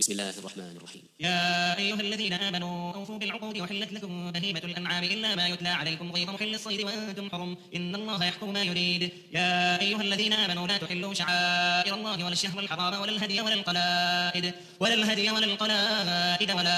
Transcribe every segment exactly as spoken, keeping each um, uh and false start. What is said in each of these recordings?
بسم الله الرحمن الرحيم. يا أيها الذين آمنوا أوفوا بالعقود وحلت لكم بهيمة الأنعام إلا ما يتلى عليكم غير محل الصيد وأنتم حرم إن الله يحكم ما يريد. يا أيها الذين آمنوا لا تحلوا شعائر الله ولا الشهر الحرام ولا الهدي ولا القلائد ولا الهدي ولا القلائد ولا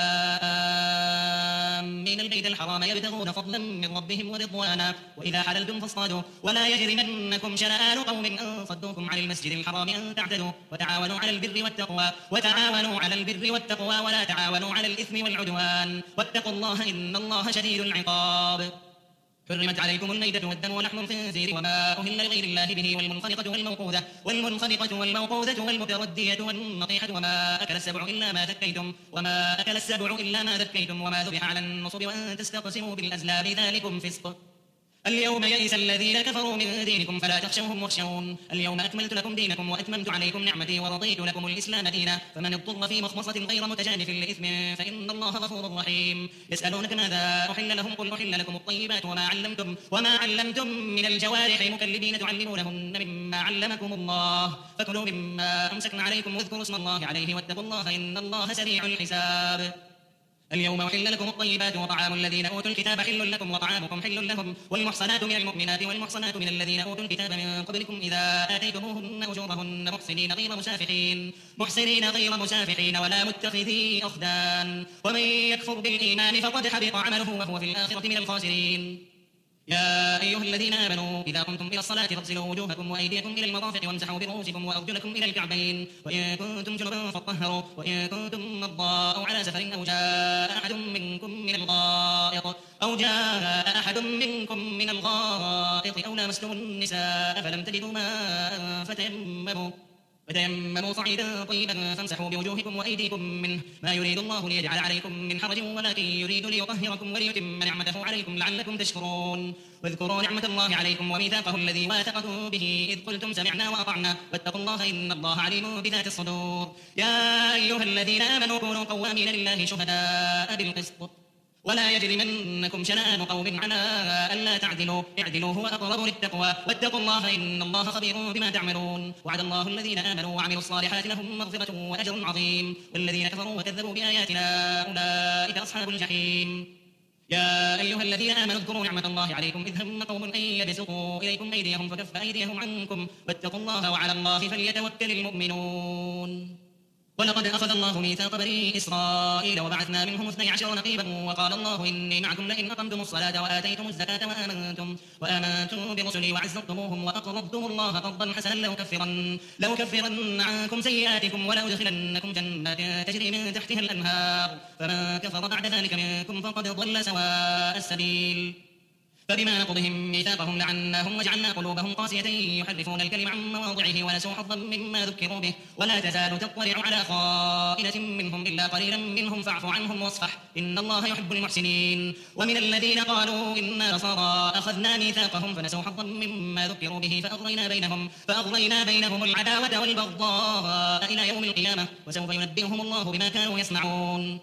آمين البيت الحرام يبتغون فضلا من ربهم ورضوانا وإذا حللتم فاصطادوا ولا يجرمنكم شنآن قوم أن صدوكم عن المسجد الحرام أن تعتدوا وتعاونوا على البر والتقوى وتعاونوا على البر والتقوى ولا تعاونوا على الإثم والعدوان واتقوا الله إن الله شديد العقاب. حرمت عليكم الميتة والدم ولحم الخنزير وما أهل لغير الله به والمنخنقة والموقوذة والمنخنقة والموقوذة والمتردية والنطيحة وما أكل السبع إلا ما ذكيتم وما أكل السبع إلا ما ذكيتم وما ذبح على النصب وأن تستقسموا بالأزلام ذلكم فسق. اليوم يئس الذين كفروا من دينكم فلا تخشوهم واخشون. اليوم أكملت لكم دينكم وأتممت عليكم نعمتي ورضيت لكم الإسلام دينا فمن اضطر في مخمصة غير متجانف لإثم فإن الله غفور رحيم. يسألونك ماذا أحل لهم قل أحل لكم الطيبات وما علمتم وما علمتم من الجوارح مكلبين تعلمونهن مما علمكم الله فكلوا مما أمسكن عليكم واذكروا اسم الله عليه واتقوا الله إن الله سريع الحساب. اليوم أحل لكم الطيبات وطعام الذين أوتوا الكتاب حل لكم وطعامكم حل لهم والمحصنات من المؤمنات والمحصنات من الذين أوتوا الكتاب من قبلكم إذا آتيتموهن أجورهن محسنين غير مسافحين محسنين غير مسافحين ولا متخذي أخدان ومن يكفر بالإيمان فقد حبط عمله وهو في الآخرة من الخاسرين. يا أيها الذين آمنوا إذا قمتم إلى الصلاة فاغسلوا وجوهكم وأيديكم إلى المرافق وامسحوا برؤوسكم وأرجلكم إلى الكعبين وإن كنتم جنبا فاطهروا وإن كنتم مرضى أو على سفر أو جاء أحد منكم من الغائط أو جاء أحد منكم من الغائط أو لامستم النساء فلم تجدوا ماء فتيمموا فتيمموا صعيدا طيبا فامسحوا بوجوهكم وأيديكم منه ما يريد الله ليجعل عليكم من حرج ولكن يريد ليطهركم وليتم نعمته عليكم لعلكم تشكرون. واذكروا نعمة الله عليكم وميثاقه الذي واثقكم به إذ قلتم سمعنا وأطعنا واتقوا الله إن الله عليم بذات الصدور. يا أيها الذين آمنوا كونوا قوامين لله شهداء بالقسط ولا يجرمنكم شنآن قوم على ألا تعدلوا اعدلوا هو أقرب للتقوى واتقوا الله إن الله خبير بما تعملون. وعد الله الذين آمنوا وعملوا الصالحات لهم مغفرة وأجر عظيم والذين كفروا وكذبوا بآياتنا أولئك أصحاب الجحيم. يا أيها الذين آمنوا اذكروا نعمة الله عليكم إذ هم قوم أن يبسطوا إليكم أيديهم فكف أيديهم عنكم واتقوا الله وعلى الله فليتوكل المؤمنون. ولقد أخذ الله ميثاق بني إسرائيل وبعثنا منهم اثني عشر نقيبا وقال الله إني معكم لئن أقمتم الصلاة وآتيتم الزكاة وآمنتم, وآمنتم برسلي وعزرتموهم وأقرضتم الله قرضا حسنا لأكفرن, لأكفرن عنكم سيئاتكم ولأدخلنكم جنات تجري من تحتها الأنهار فمن كفر بعد ذلك منكم فقد ضل سواء السبيل. فبما نقضهم ميثاقهم لعناهم وجعلنا قلوبهم قاسية يحرفون الكلم عن مواضعه ونسوا حظا مما ذكروا به ولا تزال تطلع على خائنة منهم إلا قليلا منهم فاعف عنهم واصفح إن الله يحب المحسنين. ومن الذين قالوا إنا نصارى أخذنا ميثاقهم فنسوا حظا مما ذكروا به فأغرينا بينهم, فأغرينا بينهم العداوة والبغضاء إلى يوم القيامة وسوف ينبئهم الله بما كانوا يصنعون.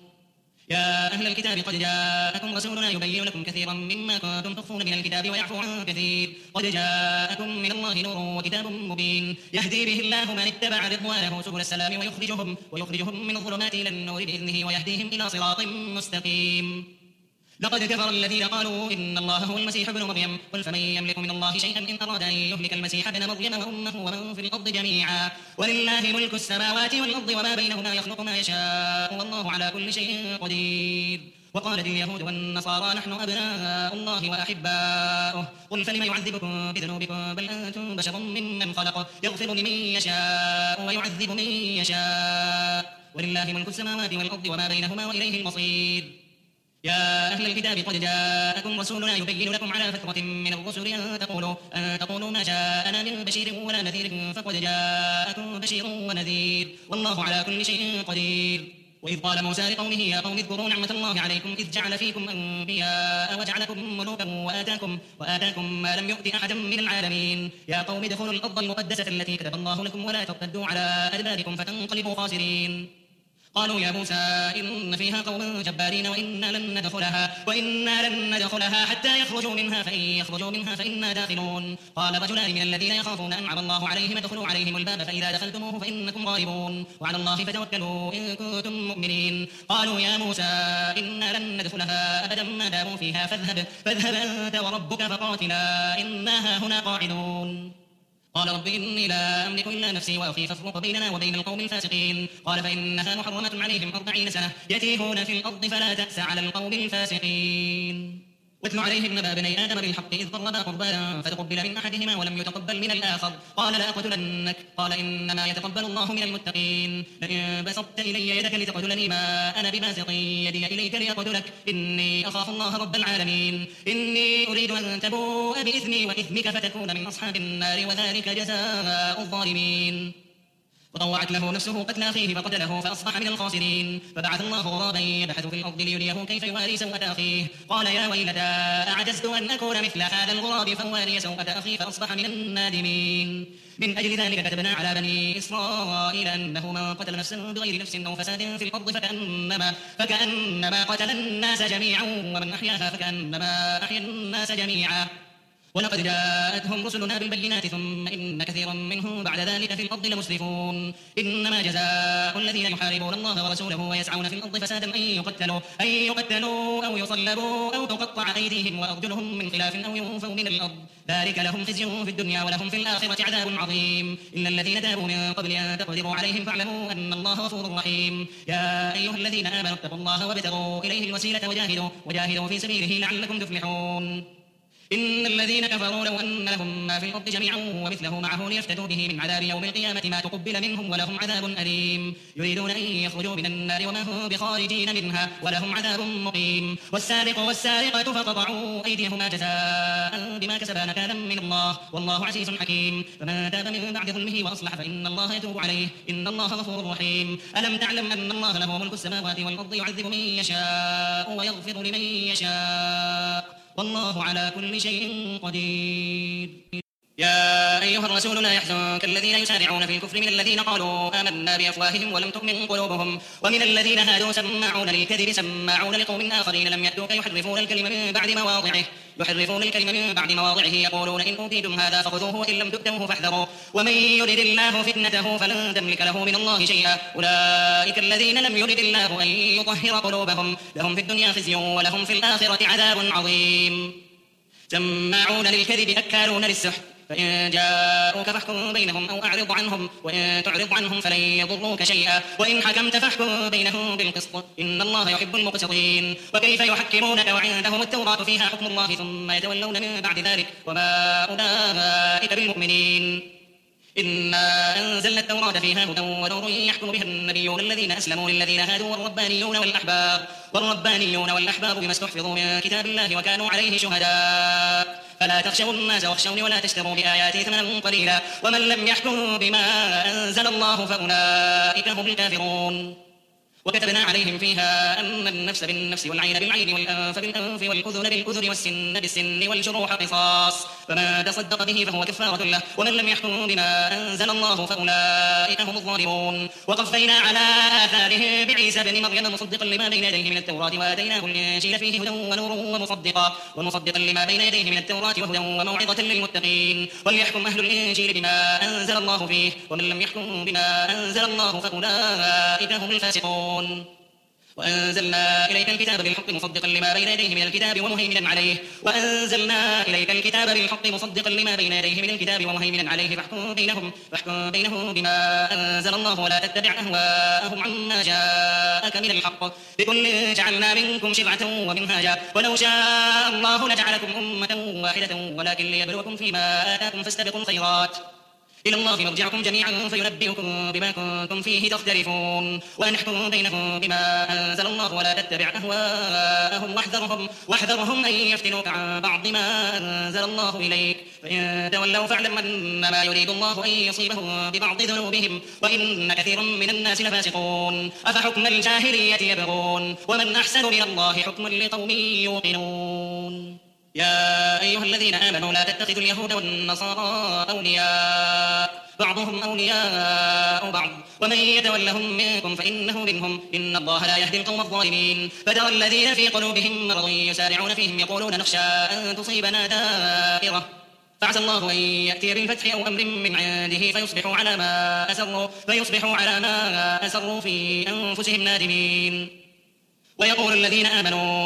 يا أهل الكتاب قد جاءكم رسولنا يبين لكم كثيرا مما كنتم تخفون من الكتاب ويعفو عن كثير قد جاءكم من الله نور وكتاب مبين يهدي به الله من اتبع رضوانه سبل السلام ويخرجهم, ويخرجهم من الظلمات إلى النور بإذنه ويهديهم إلى صراط مستقيم. لقد كفر الذين قالوا إن الله هو المسيح ابن مريم قل فمن يملك من الله شيئا إن أراد أن يهلك المسيح ابن مريم وأمه ومن في الأرض جميعا ولله ملك السماوات والأرض وما بينهما يخلق ما يشاء والله على كل شيء قدير. وقالت اليهود والنصارى نحن أبناء الله وأحباؤه قل فلم يعذبكم بذنوبكم بل أنتم بشر ممن خلق يغفر لمن يشاء ويعذب من يشاء ولله ملك السماوات والأرض وما بينهما وإليه المصير. يا أهل الكتاب قد جاءكم رسولنا يبين لكم على فترة من الرسل أن تقولوا, أن تقولوا ما جاءنا من بشير ولا نذير فقد جاءكم بشير ونذير والله على كل شيء قدير. وإذ قال موسى لقومه يا قوم اذكروا نعمة الله عليكم إذ جعل فيكم أنبياء وجعلكم ملوكا وآتاكم, وآتاكم ما لم يؤت أحدا من العالمين. يا قوم ادخلوا الأرض المقدسة التي كتب الله لكم ولا ترتدوا على أدباركم فتنقلبوا خاسرين. قالوا يا موسى إن فيها قوما جبارين وإنا لن ندخلها, وإنا لن ندخلها حتى يخرجوا منها فإن يخرجوا منها فإنا داخلون. قال رجلان من الذين يخافون أنعم الله عليهم ادخلوا عليهم الباب فإذا دخلتموه فإنكم غالبون وعلى الله فتوكلوا إن كنتم المسرفين قالوا يا موسى إنا لن ندخلها أبدا ما داموا فيها فاذهب, فاذهب أنت وربك فقاتلا إنا هنا قاعدون قال رب إني لا أملك إلا نفسي وأخي فافرق بيننا وبين القوم الفاسقين قال فإنها محرمة عليهم أربعين سنة يتيهون في الأرض فلا تأس على القوم الفاسقين واتل عليهم نبأ بني آدم بالحق إذ قربا قربانا فتقبل من أحدهما ولم يتقبل من الآخر قال لأقتلنك قال إنما يتقبل الله من المتقين لئن بسطت إلي يدك لتقتلني ما أنا بباسط يدي إليك لأقتلك إني أخاف الله رب العالمين إني أريد أن تبوء بإثمي وإثمك فتكون من أصحاب النار وذلك جزاء الظالمين وطوعت له نفسه قتل أخيه فقتله فأصبح من الخاسرين فبعث الله غرابا يبحث في الأرض ليريه كيف يواري سوءة أخيه قال يا ويلتى أعجزت أن أكون مثل هذا الغراب فأواري سوءة أخي فأصبح من النادمين من أجل ذلك كتبنا على بني إسرائيل أنه من قتل نفسا بغير نفس أو فساد في الأرض فكأنما, فكأنما قتل الناس جميعا ومن أحياها فكأنما أحيا الناس جميعا ولقد جاءتهم رسلنا بالبينات ثم إن كثيرا منهم بعد ذلك في الأرض لمسرفون إنما جزاء الذين يحاربون الله ورسوله ويسعون في الأرض فسادا أن يقتلوا, أن يقتلوا أو يصلبوا أو تقطع أيديهم وأرجلهم من خلاف أو ينفوا من الأرض ذلك لهم خزي في الدنيا ولهم في الآخرة عذاب عظيم إلا الذين تابوا من قبل أن تقدروا عليهم فاعلموا أن الله غفور رحيم يا أيها الذين آمنوا اتقوا الله وابتغوا إليه الوسيلة وجاهدوا, وجاهدوا في سبيله لعلكم تفلحون إن الذين كفروا لو أن لهم ما في الأرض جميعا ومثله معه ليفتدوا به من عذاب يوم القيامة ما تقبل منهم ولهم عذاب أليم يريدون أن يخرجوا من النار وما هم بخارجين منها ولهم عذاب مقيم والسارق والسارقة فقطعوا أيديهما جزاء بما كسبا نكالا من الله والله عزيز حكيم فمن تاب من بعد ظلمه وأصلح فإن الله يتوب عليه إن الله غفور رحيم ألم تعلم أن الله له ملك السماوات والأرض يعذب من يشاء ويغفر لمن يشاء والله على كل شيء قدير يا أيها الرسول لا يحزنك الذين يسارعون في الكفر من الذين قالوا آمنا بأفواههم ولم تؤمن قلوبهم ومن الذين هادوا سماعون للكذب سماعون لقوم آخرين لم يأتوك يحرفون الكلم من بعد مواضعه يحرفون الكلم من بعد مواضعه يقولون إن أوتيتم هذا فخذوه وإن لم تؤتوه فاحذروا ومن يرد الله فتنته فلن تملك له من الله شيئا أولئك الذين لم يرد الله أن يطهر قلوبهم لهم في الدنيا خزي ولهم في الآخرة عذاب عظيم سماعون للكذب أكالون للسحت فإن جاءوك فاحكم بينهم أو أعرض عنهم وإن تعرض عنهم فلن يضروك شيئا وإن حكمت فاحكم بينهم بالقسط إن الله يحب المقسطين وكيف يحكمونك وعندهم التوراة فيها حكم الله ثم يتولون من بعد ذلك وما أولئك بالمؤمنين إنا أنزلنا التوراة فيها هدى ونور يحكم بها النبيون الذين أسلموا للذين هادوا والربانيون والأحبار والربانيون والأحبار بما استحفظوا من كتاب الله وكانوا عليه شهداء فلا تخشوا الناس واخشوني ولا تشتروا بآياتي ثمنا قليلا ومن لم يحكم بما أنزل الله فأولئك هم الكافرون وكتبنا عليهم فيها أن النفس بالنفس والعين بالعين والأنف بالأنف والأذن بالأذن والسن بالسن والجروح قصاص فمن تصدق به فهو كفارة له ومن لم يحكم بما أنزل الله فأولئك هم الظالمون وقفينا على آثاره بعيسى بن مريم مصدقا لما بين يديه من التوراة وآتيناه الإنجيل فيه هدى ونور ومصدقا ومصدقا لما بين يديه من التوراة وهدى وموعظة للمتقين وليحكم أهل الإنجيل بما أنزل الله فيه ومن لم يحكم بما أنزل الله فأولئك هم الفاسقون وأنزلنا إليك الكتاب بالحق مصدقا لما بين يديه من الكتاب ومهيمنا عليه وأنزلنا إليك الكتاب بالحق مصدقا لما بين يديه من الكتاب ومهيمنا عليه فاحكم بينهم فاحكم بينهم بما أنزل الله ولا تتبع أهواءهم عما جاءك من الحق لكل جعلنا منكم شرعة ومنهاجا ولو شاء الله لجعلكم أمة واحدة ولكن ليبلوكم فيما آتاكم فاستبقوا الخيرات إلى الله مرجعكم جميعا فينبئكم بما كنتم فيه تختلفون وأن احكم بينهم بما أنزل الله ولا تتبع أهواءهم واحذرهم, واحذرهم أن يفتنوك عن بعض ما أنزل الله إليك فإن تولوا فاعلم أنما يريد الله أن يصيبهم ببعض ذنوبهم وإن كثيرا من الناس لفاسقون أفحكم الجاهلية يبغون ومن أحسن من الله حكما لقوم يوقنون يا أيها الذين آمنوا لا تتخذوا اليهود والنصارى أولياء بعضهم أولياء بعض ومن يتولهم منكم فإنه منهم إن الله لا يهدي القوم الظالمين فترى الذين في قلوبهم مرض يسارعون فيهم يقولون نخشى أن تصيبنا دائرة فعسى الله أن يأتي بالفتح أو أمر من عنده فيصبحوا على ما أسروا فيصبحوا على ما أسروا في أنفسهم نادمين. ويقول الذين آمنوا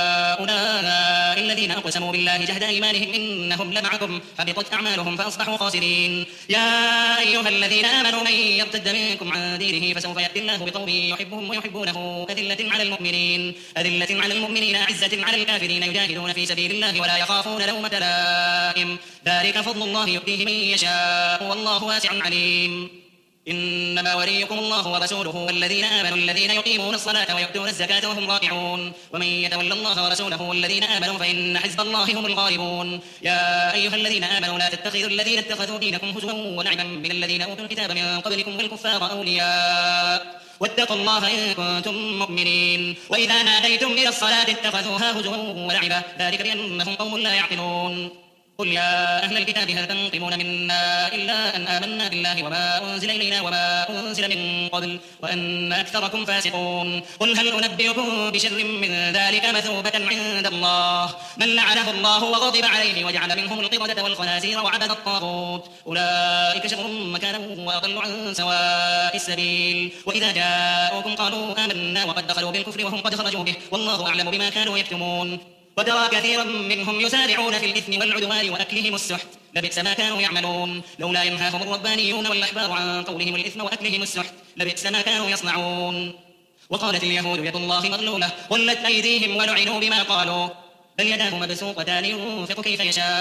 أهؤلاء الذين أقسموا بالله جهد أيمانهم إنهم لمعكم حبطت أعمالهم فأصبحوا خاسرين. يا أيها الذين آمنوا من يرتد منكم عن دينه فسوف يأتي الله بقوم يحبهم ويحبونه أذلة على المؤمنين أذلة على المؤمنين أعزة على الكافرين يجاهدون في سبيل الله ولا يخافون لومة لائم ذلك فضل الله يؤتيه من يشاء والله واسع عليم. إنما وليكم الله ورسوله والذين آمنوا الذين يقيمون الصلاة ويؤتون الزكاة وهم راكعون ومن يتول الله ورسوله والذين آمنوا فإن حزب الله هم الغالبون. يا أيها الذين آمنوا لا تتخذوا الذين اتخذوا دينكم هزوا ولعبا من الذين أوتوا الكتاب من قبلكم والكفار أولياء واتقوا الله إن كنتم مؤمنين. وإذا ناديتم إلى الصلاة اتخذوها هزوا ولعبا ذلك بأنهم قوم لا يعقلون. قل يا أهل الكتاب هل تنقمون منا إلا أن آمنا بالله وما أنزل إلينا وما أنزل من قبل وأن أكثركم فاسقون. قل هل أنبئكم بشر من ذلك مثوبة عند الله من لعنه الله وغضب عليه وجعل منهم القردة والخنازير وعبد الطاغوت أولئك شر مكانا وأضل عن سواء السبيل. وإذا جاءوكم قالوا آمنا وقد دخلوا بالكفر وهم قد خرجوا به والله أعلم بما كانوا يكتمون. وترى كثيرا منهم يسارعون في الإثم والعدوان وأكلهم السحت لبئس ما كانوا يعملون. لولا ينهاهم الربانيون والأحبار عن قولهم الإثم وأكلهم السحت لبئس ما كانوا يصنعون. وقالت اليهود يد الله مغلولة غلت أيديهم ولعنوا بما قالوا بل يداه مبسوطتان ينفق كيف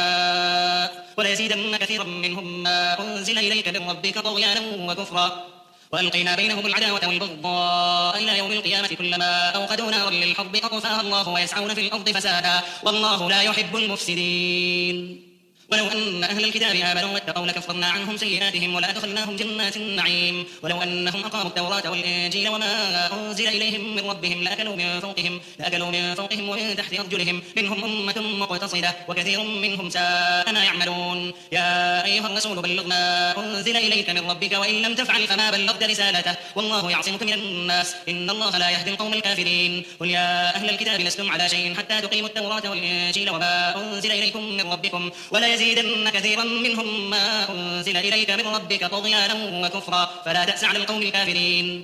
يشاء وليزيدن كثيرا منهم ما أنزل إليك من ربك طغيانا وكفرا وألقينا بينهم العداوة والبغضاء إلى يوم القيامة كلما أوقدوا نارا للحرب أطفاها الله ويسعون في الأرض فسادا والله لا يحب المفسدين. ولو أن أهل الكتاب آمنوا واتقوا لكفرنا عنهم سيئاتهم ولأدخلناهم جنات النعيم. ولو أنهم أقاموا التوراة والإنجيل وما أنزل إليهم من ربهم لأكلوا من فوقهم لأكلوا من فوقهم ومن تحت أرجلهم منهم أمة مقتصدة وكثير منهم ساء ما يعملون. يا أيها الرسول بلغ ما أنزل إليك من ربك وإن لم تفعل فما بلغت رسالته والله يعصمك من الناس إن الله لا يهدي القوم الكافرين. قل يا أهل الكتاب لستم على شيء حتى تقيموا التوراة والإنجيل وما أنزل إليكم من ربكم ولا يزيدن كثيرا منهم ما أنزل إليك من ربك طغيانا وكفرا فلا تأس على القوم الكافرين.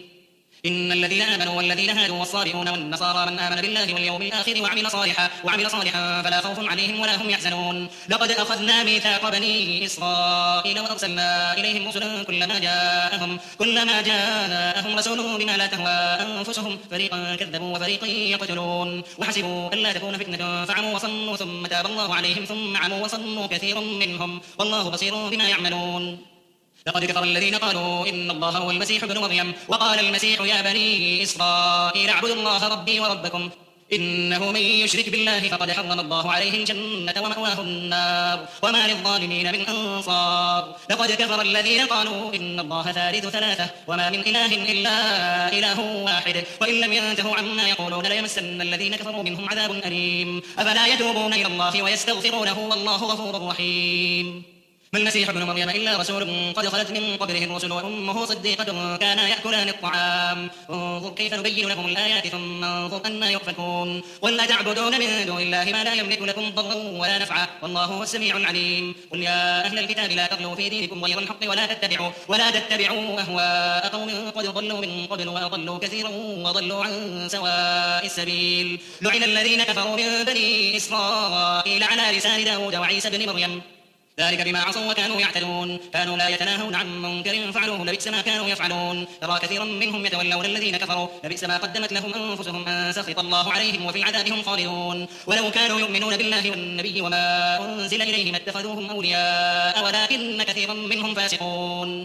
إن الذين آمنوا والذين هادوا والصابئون والنصارى من آمن بالله واليوم الآخر وعمل صالحا وعمل صالحا فلا خوف عليهم ولا هم يحزنون. لقد أخذنا ميثاق بني إسرائيل وأرسلنا إليهم رسلا كلما جاءهم كلما جاءهم رسول بما لا تهوى أنفسهم فريقا كذبوا وفريقا يقتلون وحسبوا ألا تكون فتنة فعموا وصموا ثم تاب الله عليهم ثم عموا وصموا كثير منهم والله بصير بما يعملون. لقد كفر الذين قالوا إن الله هو المسيح ابن مريم وقال المسيح يا بني إسرائيل اعبدوا الله ربي وربكم إنه من يشرك بالله فقد حرم الله عليه الجنة ومأواه النار وما للظالمين من أنصار. لقد كفر الذين قالوا إن الله ثالث ثلاثة وما من إله إلا إله واحد وإن لم ينتهوا عما يقولون ليمسن الذين كفروا منهم عذاب أليم. أفلا يتوبون إلى الله ويستغفرونه والله غفور رحيم. ما المسيح ابن مريم إلا رسول قد خلت من قبله الرسل وأمه صديقة كانا يأكلان الطعام انظر كيف نبين لكم الآيات ثم انظر أنا يؤفكون. ولا تعبدون من دون الله ما لا يملك لكم ضرا ولا نفعا والله هو السميع العليم. قل يا أهل الكتاب لا تغلوا في دينكم غير الحق ولا تتبعوا ولا تتبعوا أهواء قوم قد ضلوا من قبل وأضلوا كثيرا وضلوا عن سواء السبيل. لعن الذين كفروا من بني إسرائيل على لسان داود وعيسى بن مريم ذلك بما عصوا وكانوا يعتدون كانوا لا يتناهون عن منكر فعلوه لبئس ما كانوا يفعلون. ترى كثيرا منهم يتولون الذين كفروا لبئس ما قدمت لهم أنفسهم أن سخط الله عليهم وفي العذاب هم خالدون. ولو كانوا يؤمنون بالله والنبي وما أنزل إليهم اتخذوهم أولياء ولكن كثيرا منهم فاسقون.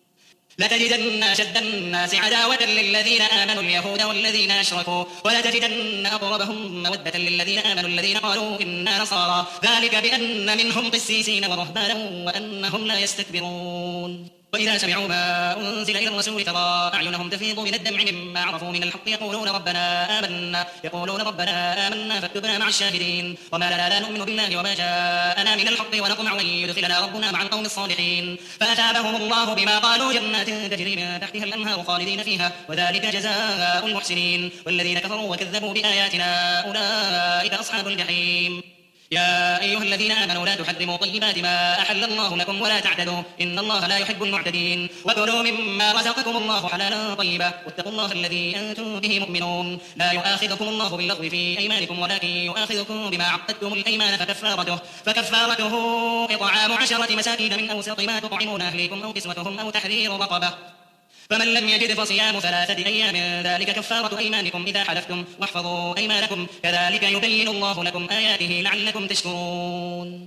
لتجدن أشد الناس عداوة للذين آمنوا اليهود والذين أشركوا ولتجدن أقربهم مودة للذين آمنوا الذين قالوا إنا نصارى ذلك بأن منهم قسيسين ورهبانا وأنهم لا يستكبرون. وإذا سمعوا ما أنزل إلى الرسول ترى أعينهم تفيض من الدمع مما عرفوا من الحق يقولون ربنا آمنا يقولون ربنا آمنا فاكتبنا مع الشاهدين. وما لنا لا نؤمن بالله وما جاءنا من الحق ونطمع أن يدخلنا ربنا مع القوم الصالحين. فأثابهم الله بما قالوا جنات تجري من تحتها الأنهار خالدين فيها وذلك جزاء المحسنين. والذين كفروا وكذبوا بآياتنا أولئك أصحاب الجحيم. يا أيها الذين آمنوا لا تحرموا طيبات ما أحل الله لكم ولا تعتدوا إن الله لا يحب المعتدين وكلوا مما رزقكم الله حلالا طيبا واتقوا الله الذي أنتم به مؤمنون لا يؤاخذكم الله باللغو في أيمانكم ولكن يؤاخذكم بما عقدتم الأيمان فكفارته فكفارته إطعام عشرة مساكين من أوسط ما تطعمون أهليكم أو كسوتهم أو تحرير رقبة فمن لم يجد فصيام ثلاثة أيام ذلك كفارة أيمانكم إذا حلفتم واحفظوا أيمانكم كذلك يبين الله لكم آياته لعلكم تشكرون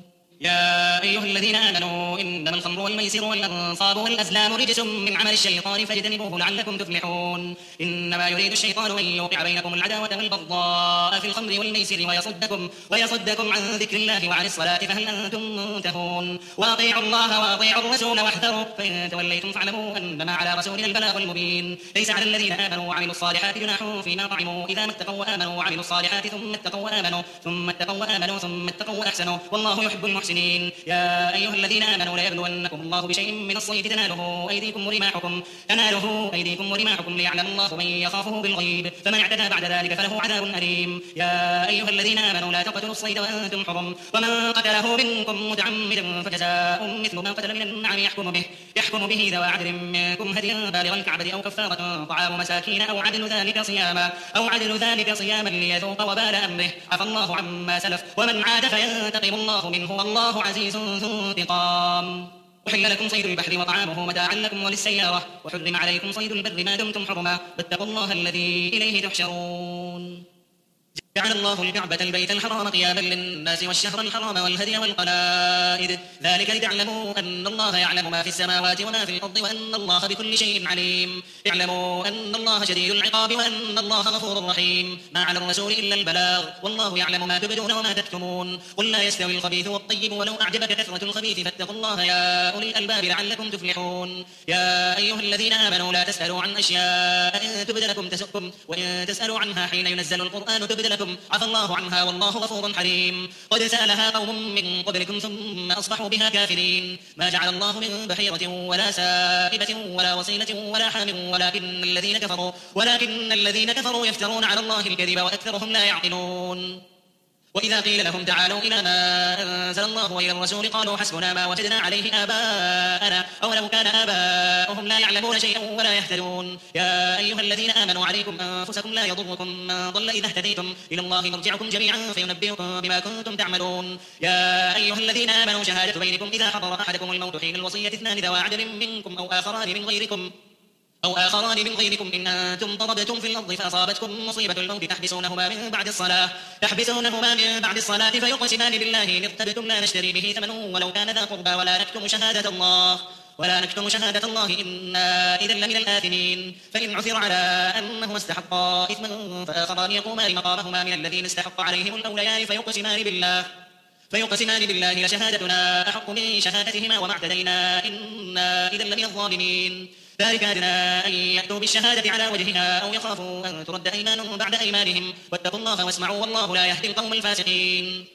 يا أيها الذين آمنوا إنما الخمر والميسر والأنصاب والأزلام رجس من عمل الشيطان فاجتنبوه لعلكم تفلحون إنما يريد الشيطان أن يوقع بينكم العداوة والبغضاء في الخمر والميسر ويصدكم, ويصدكم عن ذكر الله وعن الصلاة فهل أنتم منتهون وأطيعوا الله وأطيعوا الرسول واحذروا فإن توليتم فاعلموا أنما على رسولنا البلاغ المبين ليس على الذين آمنوا وعملوا الصالحات جناح فيما طعموا إذا ما اتقوا وآمنوا وعملوا الصالحات ثم اتقوا وآمنوا ثم اتقوا وآمنوا ثم اتقوا وأحسنوا والله يحب المحسنين يا أيها الذين آمنوا لا يبلونكم الله بشيء من الصيد تناله أيديكم ورماحكم تناله أيديكم ورماحكم ليعلم الله من يخافه بالغيب فمن اعتدى بعد ذلك فله عذاب أليم يا أيها الذين آمنوا لا تقتلوا الصيد وأنتم حرم ومن قتله منكم متعمدا فجزاء مثل ما قتل من النعم يحكم به يحكم به ذوى عدل منكم هديا بالغ الكعبة أو كفارة طعام مساكين أو عدل ذلك صياما أو عدل ذلك صياما ليذوق وبال أمره عفى الله عما سلف ومن عاد فينتقم الله منه والله عزيز ذو انتقام أحل لكم صيد البحر وطعامه متاعا لكم وللسيارة وحرم عليكم صيد البر ما دمتم حرما واتقوا الله الذي إليه تحشرون جعل الله الكعبة البيت الحرام قياما للناس والشهر الحرام والهدي والقلائد ذلك لتعلموا أن الله يعلم ما في السماوات وما في الأرض وأن الله بكل شيء عليم اعلموا أن الله شديد العقاب وأن الله غفور رحيم ما على الرسول إلا البلاغ والله يعلم ما تبدون وما تكتمون قل لا يستوي الخبيث والطيب ولو أعجبك كثرة الخبيث فاتقوا الله يا أولي الألباب لعلكم تفلحون يا أيها الذين آمنوا لا تسألوا عن أشياء إن تبد لكم تسؤكم وإن تسألوا عنها حين ينزل القرآن تبد لكم عفى الله عنها والله غفور حليم قد سألها قوم من قبلكم ثم أصبحوا بها كافرين ما جعل الله من بحيرة ولا سائبة ولا وصيلة ولا حام ولكن الذين كفروا ولكن الذين كفروا يفترون على الله الكذب وأكثرهم لا يعقلون وإذا قيل لهم تعالوا إلى ما أنزل الله وإلى الرسول قالوا حسبنا ما وجدنا عليه آباءنا أولو كان آباؤهم لا يعلمون شيئا ولا يهتدون يا أيها الذين آمنوا عليكم أنفسكم لا يضركم من ضل إذا اهتديتم إلى الله مرجعكم جميعا فينبئكم بما كنتم تعملون يا أيها الذين آمنوا شهادة بينكم إذا حضر أحدكم الموت حين الوصية اثنان ذوى عدل منكم أو آخران من غيركم أو آخران من غيركم إن أنتم ضربتم في الأرض فأصابتكم مصيبة الموت تحبسونهما من بعد الصلاة تحبسونهما من بعد الصلاة فيقسمان بالله إن ارتبتم لا نشتري به ثمنا ولو كان ذا قربى ولا نكتم شهادة الله ولا نكتم شهادة الله إنا إذا لمن الآثمين فإن عثر على أنهما استحقا إثما فآخران يقومان مقامهما من الذين استحق عليهم الأوليان فيقسمان بالله فيقسمان بالله لشهادتنا أحق من شهادتهما وما اعتدينا إنا إذا لمن الظالمين ذلك أدنى أن يأتوا بالشهادة على وجهها أو يخافوا أن ترد أيمان بعد أيمانهم واتقوا الله واسمعوا والله لا يهدي القوم الفاسقين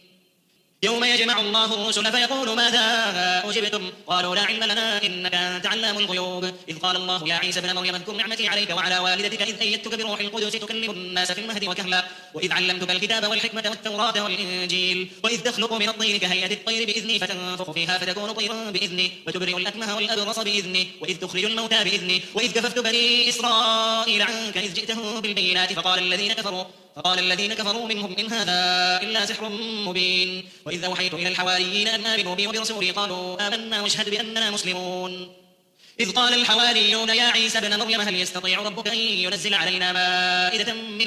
يوم يجمع الله الرسل فيقول ماذا أجبتم قالوا لا علم لنا إنك أنت علام الغيوب إذ قال الله يا عيسى ابن مريم اذكر نعمتي عليك وعلى والدتك إذ أيدتك بروح القدس تكلم الناس في المهد وكهلا وإذ علمتك الكتاب والحكمة والتوراة والإنجيل وإذ تخلق من الطين كهيئة الطير بإذني فتنفخ فيها فتكون طيرا بإذني وتبرئ الأكمه والأبرص بإذني وإذ تخرج الموتى بإذني وإذ كففت بني إسرائيل عنك إذ جئتهم بالبينات فقال الذين كفروا فقال الذين كفروا منهم إن هذا إلا سحر مبين وإذ أوحيت إلى الحواريين أن آمنوا بي وبرسولي قالوا آمنا واشهد بأننا مسلمون إذ قال الحواريون يا عيسى ابن مريم هل يستطيع ربك أن ينزل علينا مائدة من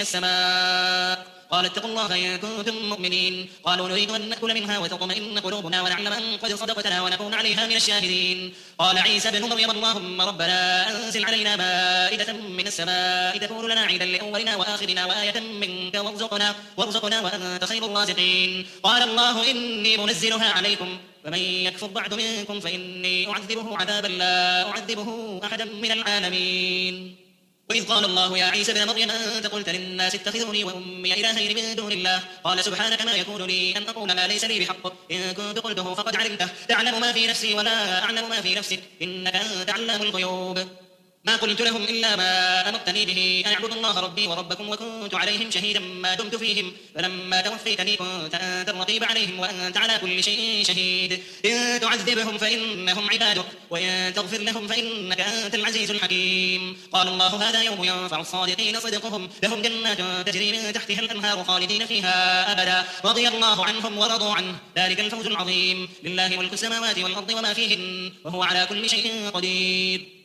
السماء قال اتقوا الله إن كنتم مؤمنين قالوا نريد أن نأكل منها وتطمئن قلوبنا ونعلم أن قد صدقتنا ونكون عليها من الشاهدين قال عيسى ابن مريم اللهم ربنا أنزل علينا مائدة من السماء تكون لنا عيدا لأولنا وآخرنا وآية منك وارزقنا وارزقنا وأنت خير الرازقين قال الله إني منزلها عليكم فمن يكفر بعد منكم فإني أعذبه عذابا لا أعذبه أحدا من العالمين وإذ قال الله يا عيسى ابن مريم أنت قلت للناس اتخذوني وأمي إلهين من دون الله قال سبحانك ما يكون لي أن أقول ما ليس لي بحق إن كنت قلته فقد علمته تعلم ما في نفسي ولا أعلم ما في نفسك إنك أنت علام الغيوب ما قلت لهم إلا ما أمرتني به أن اعبدوا الله ربي وربكم وكنت عليهم شهيدا ما دمت فيهم فلما توفيتني كنت أنت الرقيب عليهم وأنت على كل شيء شهيد إن تعذبهم فإنهم عبادك وإن تغفر لهم فإنك أنت العزيز الحكيم قال الله هذا يوم ينفع الصادقين صدقهم لهم جنات تجري من تحتها الأنهار خالدين فيها أبدا رضي الله عنهم ورضوا عنه ذلك الفوز العظيم لله ملك السماوات والأرض وما فيهن وهو على كل شيء قدير